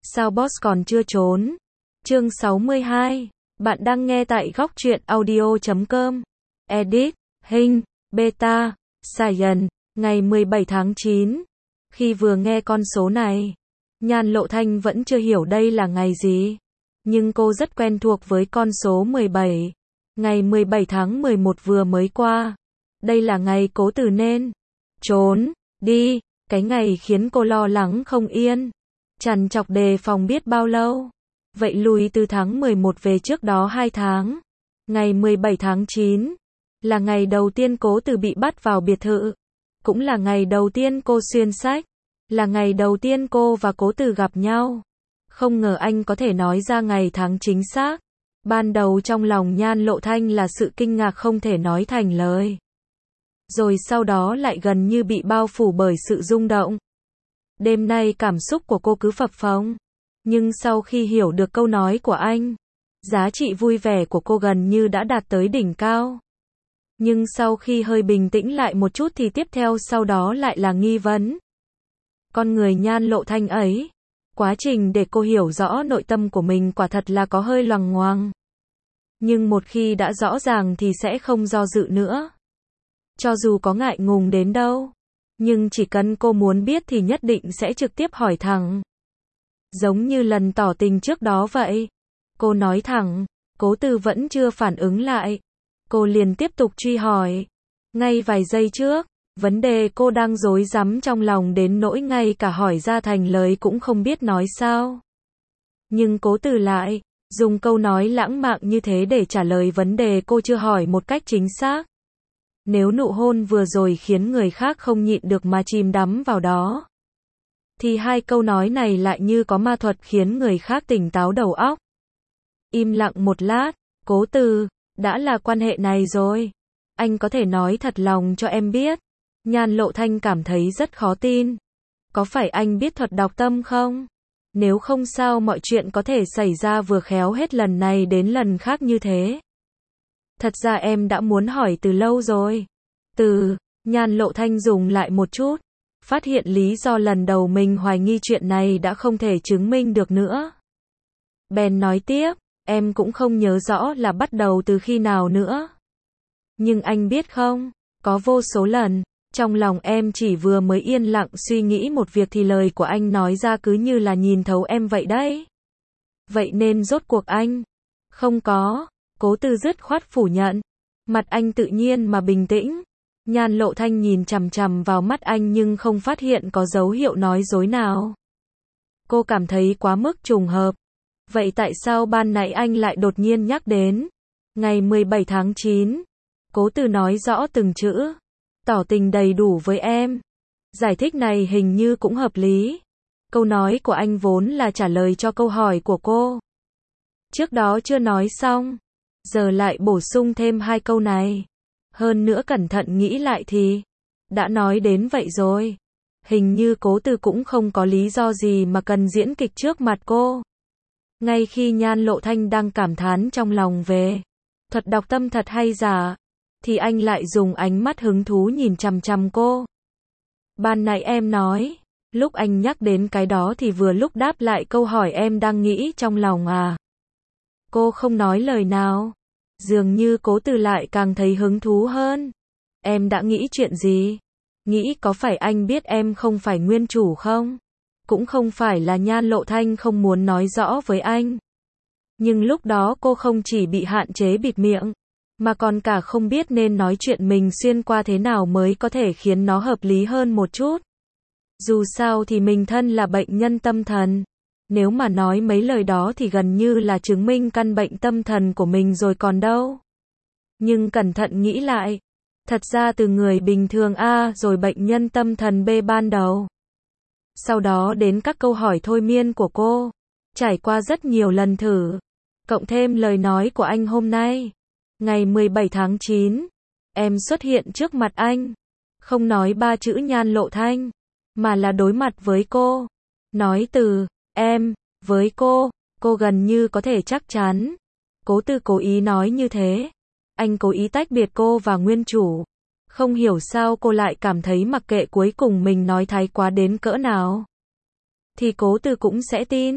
Sao boss còn chưa trốn? Chương 62. Bạn đang nghe tại góc truyện audio.com. Edit, Hình, Beta, Science, ngày 17 tháng 9. Khi vừa nghe con số này, Nhan Lộ Thanh vẫn chưa hiểu đây là ngày gì. Nhưng cô rất quen thuộc với con số 17. Ngày 17 tháng 11 vừa mới qua. Đây là ngày Cố Từ nên trốn đi. Cái ngày khiến cô lo lắng không yên, trằn trọc đề phòng biết bao lâu. Vậy lùi từ tháng 11 về trước đó 2 tháng. Ngày 17 tháng 9 là ngày đầu tiên Cố Từ bị bắt vào biệt thự. Cũng là ngày đầu tiên cô xuyên sách. Là ngày đầu tiên cô và Cố Từ gặp nhau. Không ngờ anh có thể nói ra ngày tháng chính xác. Ban đầu trong lòng Nhan Lộ Thanh là sự kinh ngạc không thể nói thành lời. Rồi sau đó lại gần như bị bao phủ bởi sự rung động. Đêm nay cảm xúc của cô cứ phập phồng. Nhưng sau khi hiểu được câu nói của anh, giá trị vui vẻ của cô gần như đã đạt tới đỉnh cao. Nhưng sau khi hơi bình tĩnh lại một chút thì tiếp theo sau đó lại là nghi vấn. Con người Nhan Lộ Thanh ấy, quá trình để cô hiểu rõ nội tâm của mình quả thật là có hơi loằng ngoằng. Nhưng một khi đã rõ ràng thì sẽ không do dự nữa. Cho dù có ngại ngùng đến đâu, nhưng chỉ cần cô muốn biết thì nhất định sẽ trực tiếp hỏi thẳng. Giống như lần tỏ tình trước đó vậy. Cô nói thẳng, Cố Từ vẫn chưa phản ứng lại. Cô liền tiếp tục truy hỏi. Ngay vài giây trước, vấn đề cô đang rối rắm trong lòng đến nỗi ngay cả hỏi ra thành lời cũng không biết nói sao. Nhưng Cố Từ lại dùng câu nói lãng mạn như thế để trả lời vấn đề cô chưa hỏi một cách chính xác. Nếu nụ hôn vừa rồi khiến người khác không nhịn được mà chìm đắm vào đó, thì hai câu nói này lại như có ma thuật khiến người khác tỉnh táo đầu óc. Im lặng một lát, Cố Từ, đã là quan hệ này rồi. Anh có thể nói thật lòng cho em biết. Nhan Lộ Thanh cảm thấy rất khó tin. Có phải anh biết thuật đọc tâm không? Nếu không sao mọi chuyện có thể xảy ra vừa khéo hết lần này đến lần khác như thế. Thật ra em đã muốn hỏi từ lâu rồi. Nhan Lộ Thanh dùng lại một chút. Phát hiện lý do lần đầu mình hoài nghi chuyện này đã không thể chứng minh được nữa. Bèn nói tiếp, em cũng không nhớ rõ là bắt đầu từ khi nào nữa. Nhưng anh biết không, có vô số lần, trong lòng em chỉ vừa mới yên lặng suy nghĩ một việc thì lời của anh nói ra cứ như là nhìn thấu em vậy đấy. Vậy nên rốt cuộc anh không có. Cố Từ dứt khoát phủ nhận. Mặt anh tự nhiên mà bình tĩnh. Nhan Lộ Thanh nhìn chằm chằm vào mắt anh nhưng không phát hiện có dấu hiệu nói dối nào. Cô cảm thấy quá mức trùng hợp. Vậy tại sao ban nãy anh lại đột nhiên nhắc đến ngày 17 tháng 9? Cố Từ nói rõ từng chữ, tỏ tình đầy đủ với em. Giải thích này hình như cũng hợp lý. Câu nói của anh vốn là trả lời cho câu hỏi của cô. Trước đó chưa nói xong, giờ lại bổ sung thêm hai câu này. Hơn nữa cẩn thận nghĩ lại thì đã nói đến vậy rồi. Hình như Cố Từ cũng không có lý do gì mà cần diễn kịch trước mặt cô. Ngay khi Nhan Lộ Thanh đang cảm thán trong lòng về thuật đọc tâm thật hay giả, thì anh lại dùng ánh mắt hứng thú nhìn chằm chằm cô. Ban nãy em nói, lúc anh nhắc đến cái đó thì vừa lúc đáp lại câu hỏi em đang nghĩ trong lòng à. Cô không nói lời nào. Dường như Cố Từ lại càng thấy hứng thú hơn. Em đã nghĩ chuyện gì? Nghĩ có phải anh biết em không phải nguyên chủ không? Cũng không phải là Nhan Lộ Thanh không muốn nói rõ với anh. Nhưng lúc đó cô không chỉ bị hạn chế bịt miệng, mà còn cả không biết nên nói chuyện mình xuyên qua thế nào mới có thể khiến nó hợp lý hơn một chút. Dù sao thì mình thân là bệnh nhân tâm thần. Nếu mà nói mấy lời đó thì gần như là chứng minh căn bệnh tâm thần của mình rồi còn đâu. Nhưng cẩn thận nghĩ lại, thật ra từ người bình thường A rồi bệnh nhân tâm thần B ban đầu. Sau đó đến các câu hỏi thôi miên của cô, trải qua rất nhiều lần thử, cộng thêm lời nói của anh hôm nay. Ngày 17 tháng 9, em xuất hiện trước mặt anh, không nói ba chữ Nhan Lộ Thanh, mà là đối mặt với cô. Nói từ em với cô gần như có thể chắc chắn. Cố Từ cố ý nói như thế. Anh cố ý tách biệt cô và nguyên chủ. Không hiểu sao cô lại cảm thấy mặc kệ cuối cùng mình nói thái quá đến cỡ nào, thì Cố Từ cũng sẽ tin.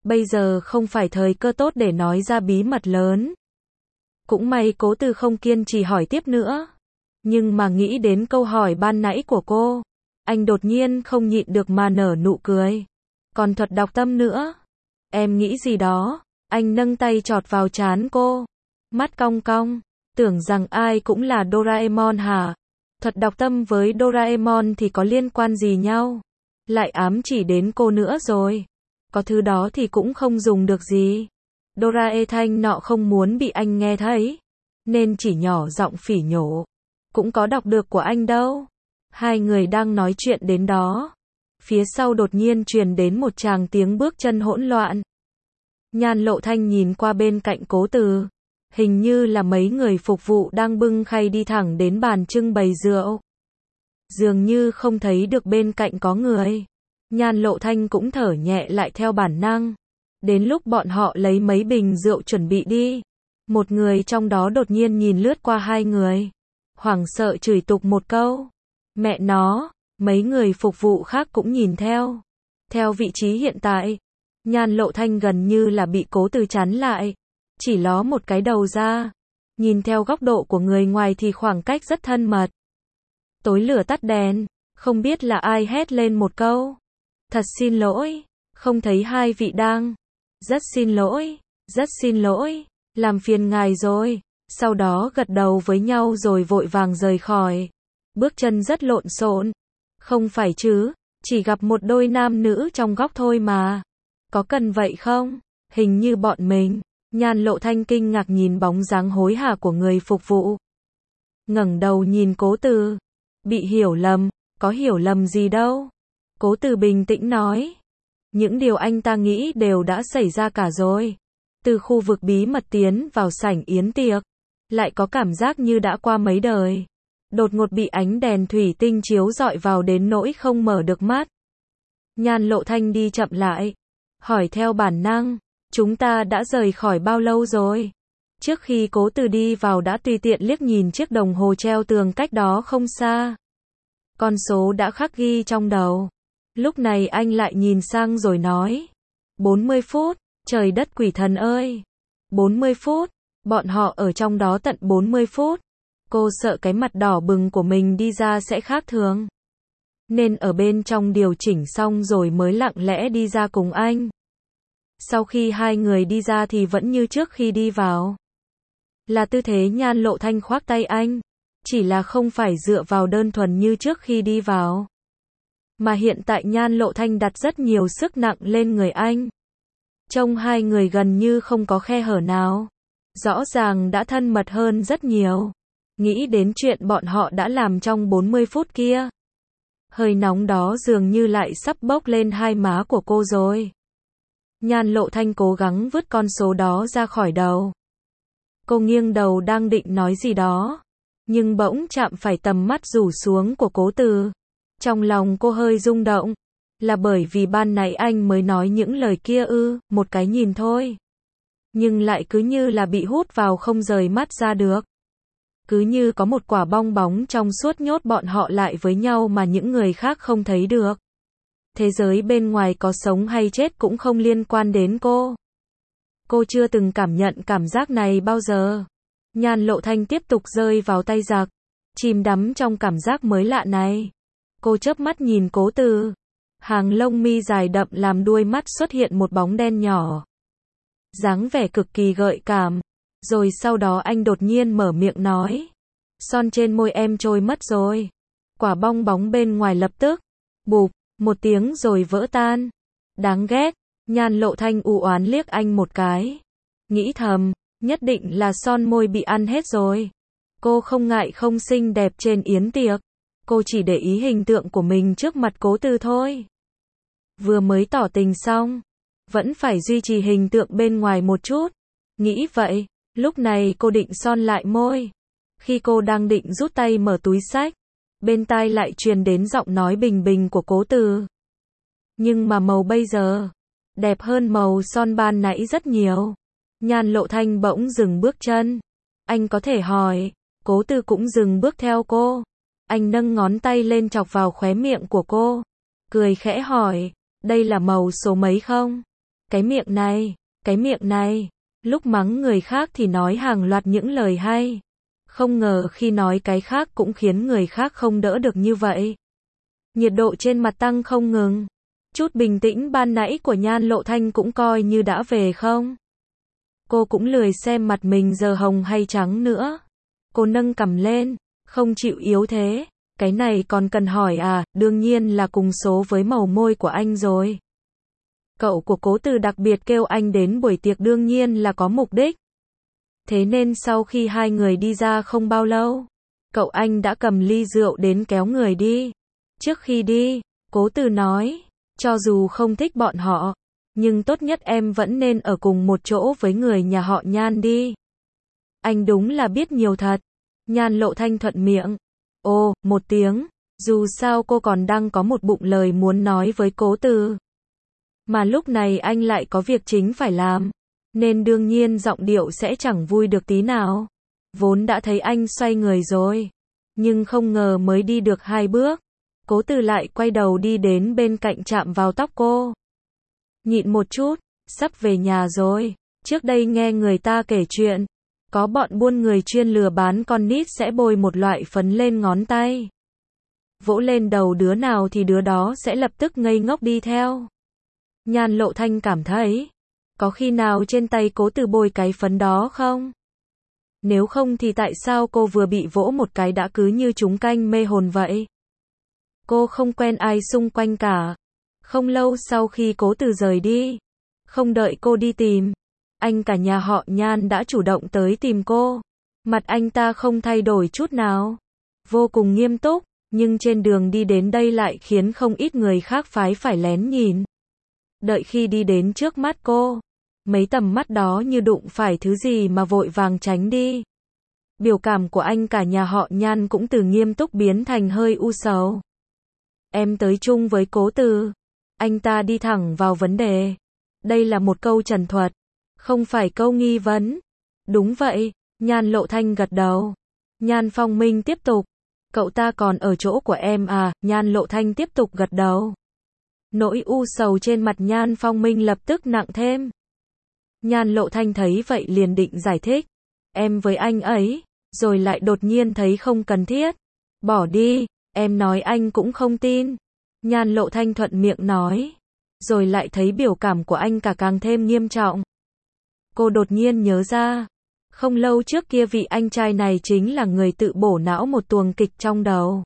Bây giờ không phải thời cơ tốt để nói ra bí mật lớn. Cũng may Cố Từ không kiên trì hỏi tiếp nữa. Nhưng mà nghĩ đến câu hỏi ban nãy của cô, anh đột nhiên không nhịn được mà nở nụ cười. Còn thuật đọc tâm nữa. Em nghĩ gì đó? Anh nâng tay chọt vào trán cô. Mắt cong cong. Tưởng rằng ai cũng là Doraemon hả? Thuật đọc tâm với Doraemon thì có liên quan gì nhau? Lại ám chỉ đến cô nữa rồi. Có thứ đó thì cũng không dùng được gì. Thanh nọ không muốn bị anh nghe thấy, nên chỉ nhỏ giọng phỉ nhổ. Cũng có đọc được của anh đâu. Hai người đang nói chuyện đến đó. Phía sau đột nhiên truyền đến một tràng tiếng bước chân hỗn loạn. Nhan Lộ Thanh nhìn qua bên cạnh Cố Từ. Hình như là mấy người phục vụ đang bưng khay đi thẳng đến bàn trưng bày rượu. Dường như không thấy được bên cạnh có người. Nhan Lộ Thanh cũng thở nhẹ lại theo bản năng. Đến lúc bọn họ lấy mấy bình rượu chuẩn bị đi, một người trong đó đột nhiên nhìn lướt qua hai người, hoảng sợ chửi tục một câu. Mẹ nó, mấy người phục vụ khác cũng nhìn theo. Theo vị trí hiện tại, Nhan Lộ Thanh gần như là bị Cố Từ chắn lại, chỉ ló một cái đầu ra. Nhìn theo góc độ của người ngoài thì khoảng cách rất thân mật. Tối lửa tắt đèn, không biết là ai hét lên một câu. Thật xin lỗi, không thấy hai vị đang. Rất xin lỗi, làm phiền ngài rồi. Sau đó gật đầu với nhau rồi vội vàng rời khỏi. Bước chân rất lộn xộn. Không phải chứ, chỉ gặp một đôi nam nữ trong góc thôi mà. Có cần vậy không? Hình như bọn mình. Nhan Lộ Thanh kinh ngạc nhìn bóng dáng hối hả của người phục vụ. Ngẩng đầu nhìn Cố Từ. Bị hiểu lầm, có hiểu lầm gì đâu. Cố Từ bình tĩnh nói. Những điều anh ta nghĩ đều đã xảy ra cả rồi. Từ khu vực bí mật tiến vào sảnh yến tiệc, lại có cảm giác như đã qua mấy đời. Đột ngột bị ánh đèn thủy tinh chiếu rọi vào đến nỗi không mở được mắt. Nhan Lộ Thanh đi chậm lại, hỏi theo bản năng, chúng ta đã rời khỏi bao lâu rồi? Trước khi Cố Từ đi vào đã tùy tiện liếc nhìn chiếc đồng hồ treo tường cách đó không xa. Con số đã khắc ghi trong đầu. Lúc này anh lại nhìn sang rồi nói. 40 phút, trời đất quỷ thần ơi. 40 phút, bọn họ ở trong đó tận 40 phút. Cô sợ cái mặt đỏ bừng của mình đi ra sẽ khác thường. Nên ở bên trong điều chỉnh xong rồi mới lặng lẽ đi ra cùng anh. Sau khi hai người đi ra thì vẫn như trước khi đi vào. Là tư thế Nhan Lộ Thanh khoác tay anh. Chỉ là không phải dựa vào đơn thuần như trước khi đi vào. Mà hiện tại Nhan Lộ Thanh đặt rất nhiều sức nặng lên người anh. Trông hai người gần như không có khe hở nào. Rõ ràng đã thân mật hơn rất nhiều. Nghĩ đến chuyện bọn họ đã làm trong 40 phút kia. Hơi nóng đó dường như lại sắp bốc lên hai má của cô rồi. Nhan Lộ Thanh cố gắng vứt con số đó ra khỏi đầu. Cô nghiêng đầu đang định nói gì đó. Nhưng bỗng chạm phải tầm mắt rủ xuống của Cố Từ. Trong lòng cô hơi rung động. Là bởi vì ban nãy anh mới nói những lời kia ư, một cái nhìn thôi. Nhưng lại cứ như là bị hút vào không rời mắt ra được. Cứ như có một quả bong bóng trong suốt nhốt bọn họ lại với nhau mà những người khác không thấy được. Thế giới bên ngoài có sống hay chết cũng không liên quan đến cô. Cô chưa từng cảm nhận cảm giác này bao giờ. Nhan Lộ Thanh tiếp tục rơi vào tay giặc. Chìm đắm trong cảm giác mới lạ này. Cô chớp mắt nhìn Cố Từ. Hàng lông mi dài đậm làm đuôi mắt xuất hiện một bóng đen nhỏ. Dáng vẻ cực kỳ gợi cảm. Rồi sau đó anh đột nhiên mở miệng nói. Son trên môi em trôi mất rồi. Quả bong bóng bên ngoài lập tức. Bụp, một tiếng rồi vỡ tan. Đáng ghét. Nhan Lộ Thanh u oán liếc anh một cái. Nghĩ thầm, nhất định là son môi bị ăn hết rồi. Cô không ngại không xinh đẹp trên yến tiệc. Cô chỉ để ý hình tượng của mình trước mặt Cố Từ thôi. Vừa mới tỏ tình xong, vẫn phải duy trì hình tượng bên ngoài một chút. Nghĩ vậy, lúc này cô định son lại môi. Khi cô đang định rút tay mở túi xách, bên tai lại truyền đến giọng nói bình bình của Cố Từ. Nhưng mà màu bây giờ đẹp hơn màu son ban nãy rất nhiều. Nhan Lộ Thanh bỗng dừng bước chân. Anh có thể hỏi. Cố Từ cũng dừng bước theo cô. Anh nâng ngón tay lên chọc vào khóe miệng của cô. Cười khẽ hỏi. Đây là màu số mấy không? cái miệng này. Lúc mắng người khác thì nói hàng loạt những lời hay. Không ngờ khi nói cái khác cũng khiến người khác không đỡ được như vậy. Nhiệt độ trên mặt tăng không ngừng. Chút bình tĩnh ban nãy của Nhan Lộ Thanh cũng coi như đã về không? Cô cũng lười xem mặt mình giờ hồng hay trắng nữa. Cô nâng cằm lên, không chịu yếu thế. Cái này còn cần hỏi à, đương nhiên là cùng số với màu môi của anh rồi. Cậu của Cố Từ đặc biệt kêu anh đến buổi tiệc đương nhiên là có mục đích. Thế nên sau khi hai người đi ra không bao lâu, cậu anh đã cầm ly rượu đến kéo người đi. Trước khi đi, Cố Từ nói, cho dù không thích bọn họ, nhưng tốt nhất em vẫn nên ở cùng một chỗ với người nhà họ Nhan đi. Anh đúng là biết nhiều thật. Nhan Lộ Thanh thuận miệng. Ồ, một tiếng, dù sao cô còn đang có một bụng lời muốn nói với Cố Từ. Mà lúc này anh lại có việc chính phải làm, nên đương nhiên giọng điệu sẽ chẳng vui được tí nào. Vốn đã thấy anh xoay người rồi, nhưng không ngờ mới đi được 2 bước, Cố Từ lại quay đầu đi đến bên cạnh chạm vào tóc cô. Nhịn một chút, sắp về nhà rồi. Trước đây nghe người ta kể chuyện, có bọn buôn người chuyên lừa bán con nít sẽ bôi một loại phấn lên ngón tay. Vỗ lên đầu đứa nào thì đứa đó sẽ lập tức ngây ngốc đi theo. Nhan Lộ Thanh cảm thấy, có khi nào trên tay Cố Từ bôi cái phấn đó không? Nếu không thì tại sao cô vừa bị vỗ một cái đã cứ như trúng canh mê hồn vậy? Cô không quen ai xung quanh cả. Không lâu sau khi Cố Từ rời đi, không đợi cô đi tìm, anh cả nhà họ Nhan đã chủ động tới tìm cô. Mặt anh ta không thay đổi chút nào, vô cùng nghiêm túc, nhưng trên đường đi đến đây lại khiến không ít người khác phái phải lén nhìn. Đợi khi đi đến trước mắt cô, mấy tầm mắt đó như đụng phải thứ gì mà vội vàng tránh đi. Biểu cảm của anh cả nhà họ Nhan cũng từ nghiêm túc biến thành hơi u sầu. Em tới chung với Cố Từ. Anh ta đi thẳng vào vấn đề. Đây là một câu trần thuật, không phải câu nghi vấn. Đúng vậy, Nhan Lộ Thanh gật đầu. Nhan Phong Minh tiếp tục. Cậu ta còn ở chỗ của em à? Nhan Lộ Thanh tiếp tục gật đầu. Nỗi u sầu trên mặt Nhan Phong Minh lập tức nặng thêm. Nhan Lộ Thanh thấy vậy liền định giải thích. Em với anh ấy, rồi lại đột nhiên thấy không cần thiết. Bỏ đi, em nói anh cũng không tin. Nhan Lộ Thanh thuận miệng nói. Rồi lại thấy biểu cảm của anh cả càng thêm nghiêm trọng. Cô đột nhiên nhớ ra. Không lâu trước kia vị anh trai này chính là người tự bổ não một tuồng kịch trong đầu.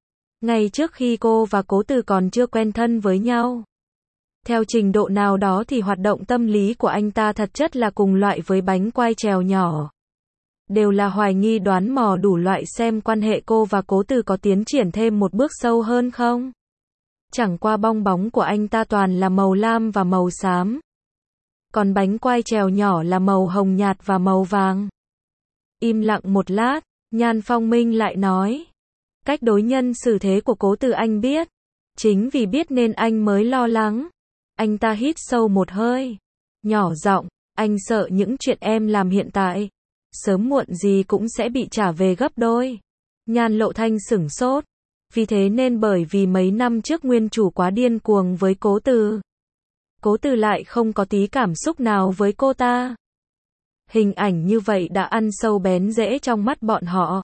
Ngay trước khi cô và Cố Từ còn chưa quen thân với nhau. Theo trình độ nào đó thì hoạt động tâm lý của anh ta thật chất là cùng loại với bánh quai trèo nhỏ. Đều là hoài nghi đoán mò đủ loại xem quan hệ cô và Cố Từ có tiến triển thêm một bước sâu hơn không. Chẳng qua bong bóng của anh ta toàn là màu lam và màu xám. Còn bánh quai trèo nhỏ là màu hồng nhạt và màu vàng. Im lặng một lát, Nhan Phong Minh lại nói. Cách đối nhân xử thế của Cố Từ anh biết. Chính vì biết nên anh mới lo lắng. Anh ta hít sâu một hơi. Nhỏ giọng, anh sợ những chuyện em làm hiện tại. Sớm muộn gì cũng sẽ bị trả về gấp đôi. Nhan Lộ Thanh sửng sốt. Vì thế nên bởi vì mấy năm trước nguyên chủ quá điên cuồng với Cố Từ. Cố Từ lại không có tí cảm xúc nào với cô ta. Hình ảnh như vậy đã ăn sâu bén rễ trong mắt bọn họ.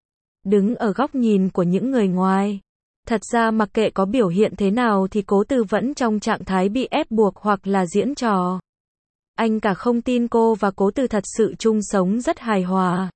Đứng ở góc nhìn của những người ngoài. Thật ra mặc kệ có biểu hiện thế nào thì Cố Từ vẫn trong trạng thái bị ép buộc hoặc là diễn trò. Anh cả không tin cô và Cố Từ thật sự chung sống rất hài hòa.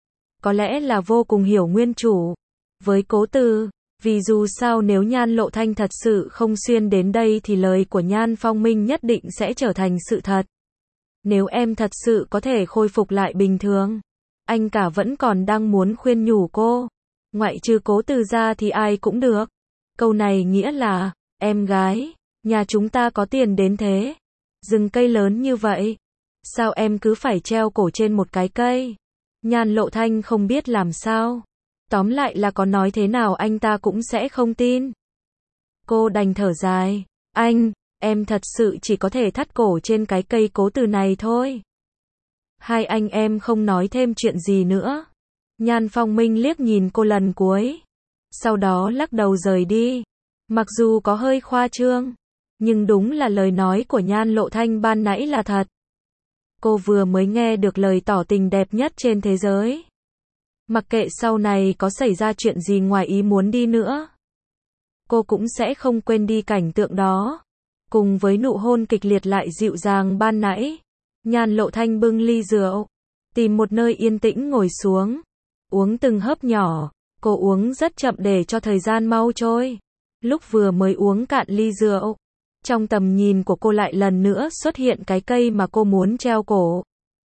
Có lẽ là vô cùng hiểu nguyên chủ. Với Cố Từ, vì dù sao nếu Nhan Lộ Thanh thật sự không xuyên đến đây thì lời của Nhan Phong Minh nhất định sẽ trở thành sự thật. Nếu em thật sự có thể khôi phục lại bình thường, anh cả vẫn còn đang muốn khuyên nhủ cô. Ngoại trừ Cố Từ ra thì ai cũng được. Câu này nghĩa là, em gái, nhà chúng ta có tiền đến thế. Rừng cây lớn như vậy. Sao em cứ phải treo cổ trên một cái cây? Nhan Lộ Thanh không biết làm sao. Tóm lại là có nói thế nào anh ta cũng sẽ không tin. Cô đành thở dài. Em thật sự chỉ có thể thắt cổ trên cái cây Cố Từ này thôi. Hai anh em không nói thêm chuyện gì nữa. Nhan Phong Minh liếc nhìn cô lần cuối. Sau đó lắc đầu rời đi. Mặc dù có hơi khoa trương, Nhưng đúng là lời nói của Nhan Lộ Thanh ban nãy là thật. Cô vừa mới nghe được lời tỏ tình đẹp nhất trên thế giới. Mặc kệ sau này có xảy ra chuyện gì ngoài ý muốn đi nữa, cô cũng sẽ không quên đi cảnh tượng đó. Cùng với nụ hôn kịch liệt lại dịu dàng ban nãy, Nhan Lộ Thanh bưng ly rượu, tìm một nơi yên tĩnh ngồi xuống, uống từng hớp nhỏ. Cô uống rất chậm để cho thời gian mau trôi. Lúc vừa mới uống cạn ly rượu, trong tầm nhìn của cô lại lần nữa xuất hiện cái cây mà cô muốn treo cổ.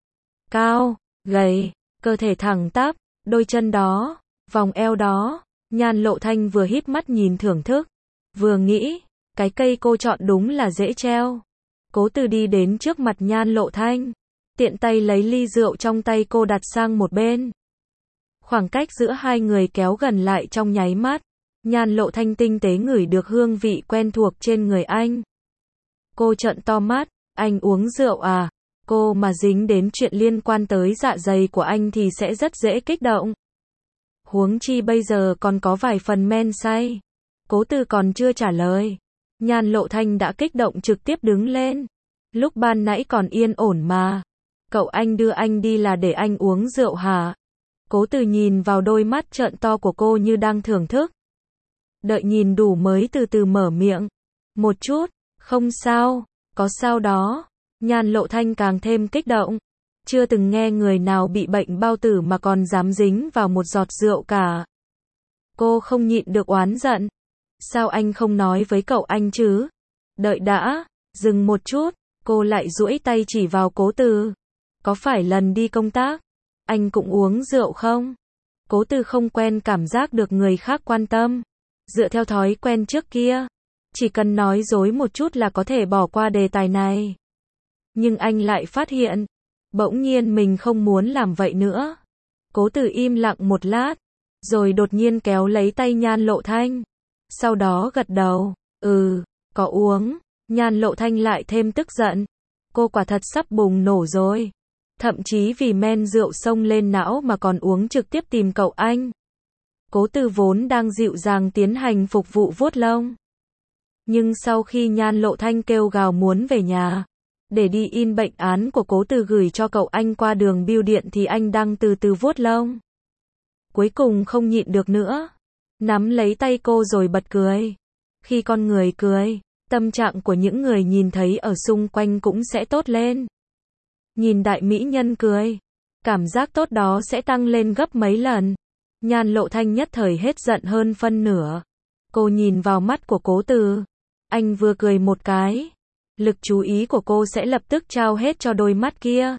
Cao, gầy, cơ thể thẳng tắp, đôi chân đó, vòng eo đó. Nhan Lộ Thanh vừa híp mắt nhìn thưởng thức, vừa nghĩ, cái cây cô chọn đúng là dễ treo. Cố Từ đi đến trước mặt Nhan Lộ Thanh, tiện tay lấy ly rượu trong tay cô đặt sang một bên. Khoảng cách giữa hai người kéo gần lại trong nháy mắt. Nhan Lộ Thanh tinh tế ngửi được hương vị quen thuộc trên người anh. Cô trợn to mắt, anh uống rượu à? Cô mà dính đến chuyện liên quan tới dạ dày của anh thì sẽ rất dễ kích động. Huống chi bây giờ còn có vài phần men say. Cố Từ còn chưa trả lời, Nhan Lộ Thanh đã kích động trực tiếp đứng lên. Lúc ban nãy còn yên ổn mà. Cậu anh đưa anh đi là để anh uống rượu hả? Cố Từ nhìn vào đôi mắt trợn to của cô như đang thưởng thức. Đợi nhìn đủ mới từ từ mở miệng. Một chút, không sao, có sao đó. Nhan Lộ Thanh càng thêm kích động. Chưa từng nghe người nào bị bệnh bao tử mà còn dám dính vào một giọt rượu cả. Cô không nhịn được oán giận. Sao anh không nói với cậu anh chứ? Đợi đã, dừng một chút, cô lại duỗi tay chỉ vào Cố Từ. Có phải lần đi công tác, anh cũng uống rượu không? Cố Từ không quen cảm giác được người khác quan tâm. Dựa theo thói quen trước kia, chỉ cần nói dối một chút là có thể bỏ qua đề tài này. Nhưng anh lại phát hiện, bỗng nhiên mình không muốn làm vậy nữa. Cố Từ im lặng một lát, rồi đột nhiên kéo lấy tay Nhan Lộ Thanh. Sau đó gật đầu, có uống. Nhan Lộ Thanh lại thêm tức giận. Cô quả thật sắp bùng nổ rồi. Thậm chí vì men rượu xông lên não mà còn uống trực tiếp tìm cậu anh. Cố Từ vốn đang dịu dàng tiến hành phục vụ vuốt lông. Nhưng sau khi Nhan Lộ Thanh kêu gào muốn về nhà, để đi in bệnh án của Cố Từ gửi cho cậu anh qua đường bưu điện thì anh đang từ từ vuốt lông. Cuối cùng không nhịn được nữa, nắm lấy tay cô rồi bật cười. Khi con người cười, tâm trạng của những người nhìn thấy ở xung quanh cũng sẽ tốt lên. Nhìn đại mỹ nhân cười, cảm giác tốt đó sẽ tăng lên gấp mấy lần. Nhan Lộ Thanh nhất thời hết giận hơn phân nửa. Cô nhìn vào mắt của Cố Từ. Anh vừa cười một cái, lực chú ý của cô sẽ lập tức trao hết cho đôi mắt kia.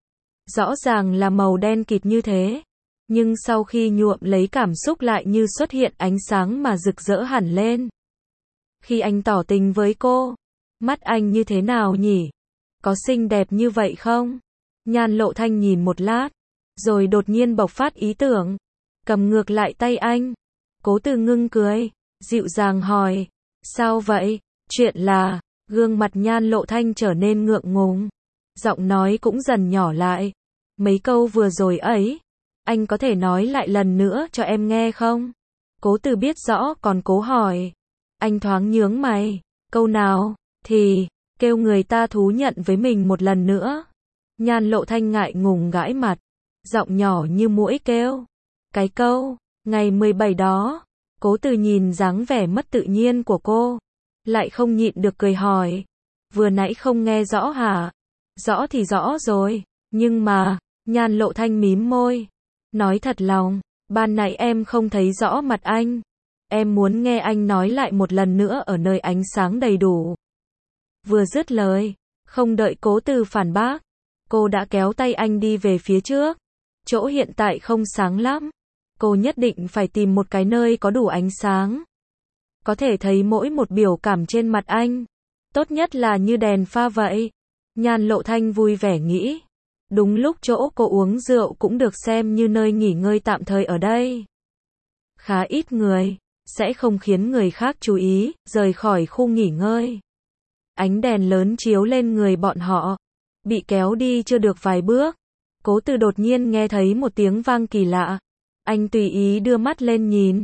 Rõ ràng là màu đen kịt như thế, nhưng sau khi nhuộm lấy cảm xúc lại như xuất hiện ánh sáng mà rực rỡ hẳn lên. Khi anh tỏ tình với cô, mắt anh như thế nào nhỉ? Có xinh đẹp như vậy không? Nhan Lộ Thanh nhìn một lát, rồi đột nhiên bộc phát ý tưởng, cầm ngược lại tay anh. Cố Từ ngưng cười, dịu dàng hỏi, sao vậy? Chuyện là, gương mặt Nhan Lộ Thanh trở nên ngượng ngùng, giọng nói cũng dần nhỏ lại. Mấy câu vừa rồi ấy, anh có thể nói lại lần nữa cho em nghe không? Cố Từ biết rõ còn cố hỏi. Anh thoáng nhướng mày, câu nào? Thì, kêu người ta thú nhận với mình một lần nữa. Nhan Lộ Thanh ngại ngùng gãi mặt, giọng nhỏ như muỗi kêu. Cái câu, ngày 17 đó. Cố Từ nhìn dáng vẻ mất tự nhiên của cô, lại không nhịn được cười hỏi. Vừa nãy không nghe rõ hả? Rõ thì rõ rồi, nhưng mà, Nhan Lộ Thanh mím môi. Nói thật lòng, ban nãy em không thấy rõ mặt anh. Em muốn nghe anh nói lại một lần nữa ở nơi ánh sáng đầy đủ. Vừa dứt lời, không đợi Cố Từ phản bác, cô đã kéo tay anh đi về phía trước. Chỗ hiện tại không sáng lắm. Cô nhất định phải tìm một cái nơi có đủ ánh sáng. Có thể thấy mỗi một biểu cảm trên mặt anh. Tốt nhất là như đèn pha vậy. Nhan Lộ Thanh vui vẻ nghĩ. Đúng lúc chỗ cô uống rượu cũng được xem như nơi nghỉ ngơi tạm thời ở đây. Khá ít người, sẽ không khiến người khác chú ý, rời khỏi khu nghỉ ngơi. Ánh đèn lớn chiếu lên người bọn họ. Bị kéo đi chưa được vài bước, Cố Từ đột nhiên nghe thấy một tiếng vang kỳ lạ. Anh tùy ý đưa mắt lên nhìn,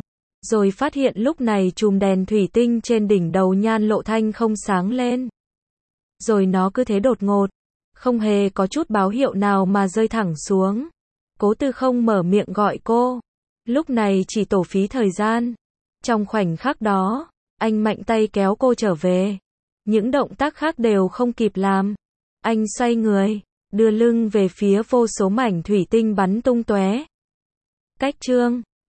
rồi phát hiện lúc này chùm đèn thủy tinh trên đỉnh đầu Nhan Lộ Thanh không sáng lên. Rồi nó cứ thế đột ngột, không hề có chút báo hiệu nào mà rơi thẳng xuống. Cố Tư không mở miệng gọi cô. Lúc này chỉ tổ phí thời gian. Trong khoảnh khắc đó, anh mạnh tay kéo cô trở về. Những động tác khác đều không kịp làm. Anh xoay người, đưa lưng về phía vô số mảnh thủy tinh bắn tung tóe. Cách chương